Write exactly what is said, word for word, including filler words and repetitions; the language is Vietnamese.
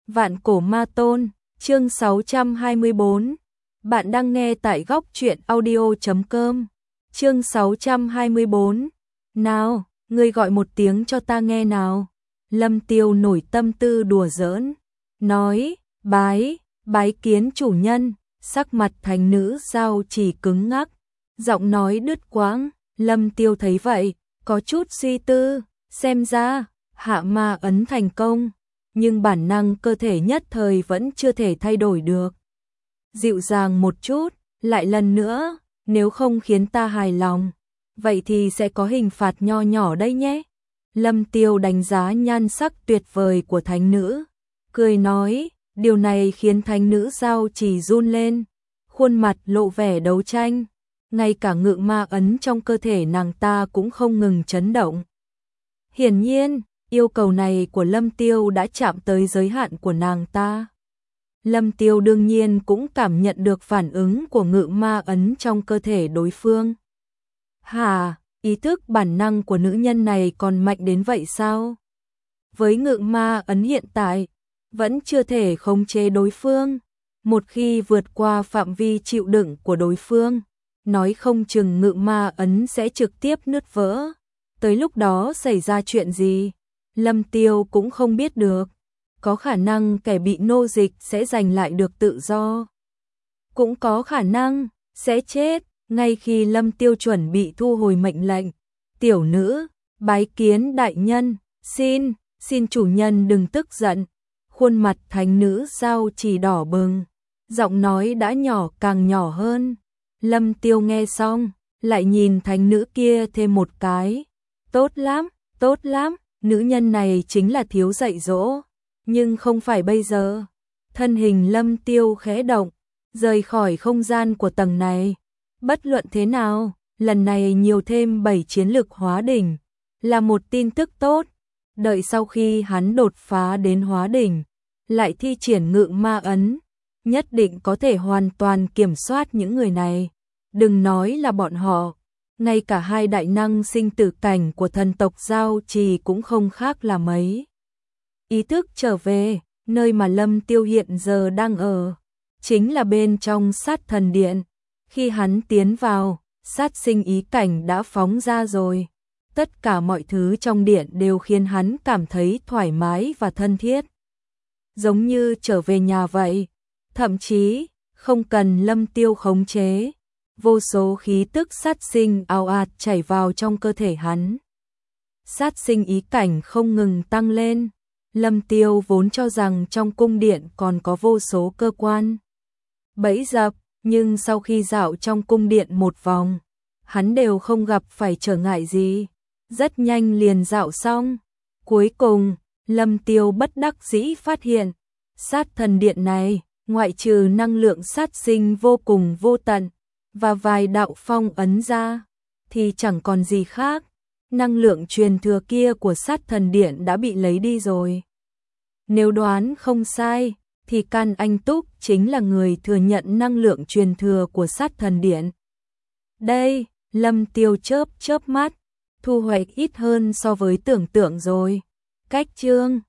Vạn cổ ma tôn, chương sáu trăm hai mươi bốn. Bạn đang nghe tại góc truyện audio chấm com. Chương sáu trăm hai mươi bốn. Nào, ngươi gọi một tiếng cho ta nghe nào. Lâm Tiêu nổi tâm tư đùa giỡn, nói, bái, bái kiến chủ nhân. Sắc mặt thánh nữ Giao Chỉ cứng ngắc, giọng nói đứt quãng. Lâm Tiêu thấy vậy, có chút suy tư, xem ra hạ ma ấn thành công, nhưng bản năng cơ thể nhất thời vẫn chưa thể thay đổi được. Dịu dàng một chút, lại lần nữa, nếu không khiến ta hài lòng, vậy thì sẽ có hình phạt nho nhỏ đây nhé. Lâm Tiêu đánh giá nhan sắc tuyệt vời của thánh nữ, cười nói, điều này khiến thánh nữ Giao Chỉ run lên, khuôn mặt lộ vẻ đấu tranh, ngay cả ngự ma ấn trong cơ thể nàng ta cũng không ngừng chấn động. Hiển nhiên, yêu cầu này của Lâm Tiêu đã chạm tới giới hạn của nàng ta. Lâm Tiêu đương nhiên cũng cảm nhận được phản ứng của ngự ma ấn trong cơ thể đối phương. Hà, ý thức bản năng của nữ nhân này còn mạnh đến vậy sao? Với ngự ma ấn hiện tại, vẫn chưa thể khống chế đối phương. Một khi vượt qua phạm vi chịu đựng của đối phương, nói không chừng ngự ma ấn sẽ trực tiếp nứt vỡ. Tới lúc đó xảy ra chuyện gì, Lâm Tiêu cũng không biết được. Có khả năng kẻ bị nô dịch sẽ giành lại được tự do, cũng có khả năng sẽ chết ngay khi Lâm Tiêu chuẩn bị thu hồi mệnh lệnh. Tiểu nữ, bái kiến đại nhân, xin, xin chủ nhân đừng tức giận. Khuôn mặt thánh nữ Giao Chỉ đỏ bừng, giọng nói đã nhỏ càng nhỏ hơn. Lâm Tiêu nghe xong, lại nhìn thánh nữ kia thêm một cái. Tốt lắm, tốt lắm, nữ nhân này chính là thiếu dạy dỗ, nhưng không phải bây giờ. Thân hình Lâm Tiêu khẽ động, rời khỏi không gian của tầng này. Bất luận thế nào, lần này nhiều thêm bảy chiến lực hóa đỉnh, là một tin tức tốt. Đợi sau khi hắn đột phá đến hóa đỉnh, lại thi triển ngự ma ấn, nhất định có thể hoàn toàn kiểm soát những người này. Đừng nói là bọn họ, ngay cả hai đại năng sinh tử cảnh của thần tộc Giao Trì cũng không khác là mấy. Ý thức trở về, nơi mà Lâm Tiêu hiện giờ đang ở, chính là bên trong sát thần điện. Khi hắn tiến vào, sát sinh ý cảnh đã phóng ra rồi. Tất cả mọi thứ trong điện đều khiến hắn cảm thấy thoải mái và thân thiết, giống như trở về nhà vậy. Thậm chí, không cần Lâm Tiêu khống chế, vô số khí tức sát sinh ào ạt chảy vào trong cơ thể hắn. Sát sinh ý cảnh không ngừng tăng lên. Lâm Tiêu vốn cho rằng trong cung điện còn có vô số cơ quan bẫy dập, nhưng sau khi dạo trong cung điện một vòng, hắn đều không gặp phải trở ngại gì. Rất nhanh liền dạo xong. Cuối cùng, Lâm Tiêu bất đắc dĩ phát hiện, sát thần điện này, ngoại trừ năng lượng sát sinh vô cùng vô tận, và vài đạo phong ấn ra, thì chẳng còn gì khác. Năng lượng truyền thừa kia của sát thần điện đã bị lấy đi rồi. Nếu đoán không sai, thì Can Anh Túc chính là người thừa nhận năng lượng truyền thừa của sát thần điện. Đây, Lâm Tiêu chớp chớp mắt, thu hoạch ít hơn so với tưởng tượng rồi. Cách chương